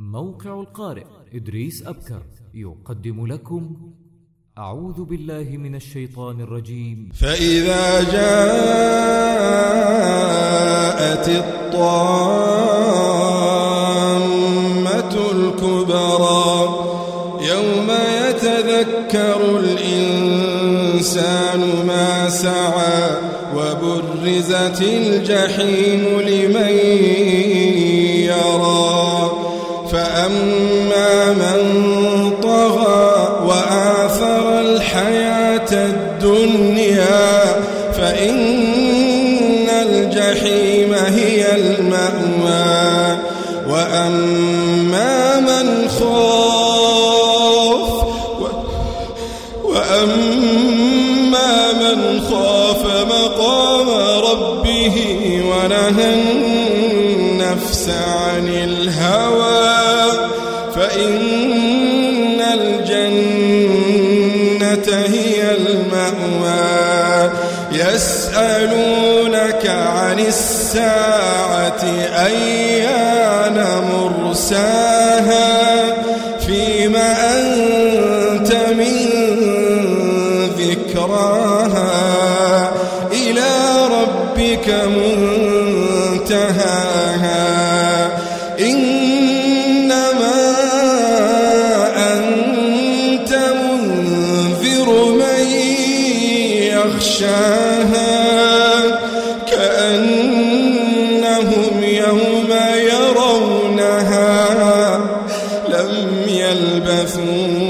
موقع القارئ إدريس أبكر يقدم لكم أعوذ بالله من الشيطان الرجيم. فإذا جاءت الطامة الكبرى يوم يتذكر الإنسان ما سعى وبرزت الجحيم لمن يرى فأما من طغى وآثر الحياة الدنيا فإن الجحيم هي المأوى وأما من خاف مقام ربه ونهى النفس عن الهوى فإن الجنة هي المأوى يسألونك عن الساعة أيان مرساها فيما أنت من ذكراها إلى ربك منتهاها إنما أنت منذر من يخشاها كأنهم يوم يرونها لم يلبثوا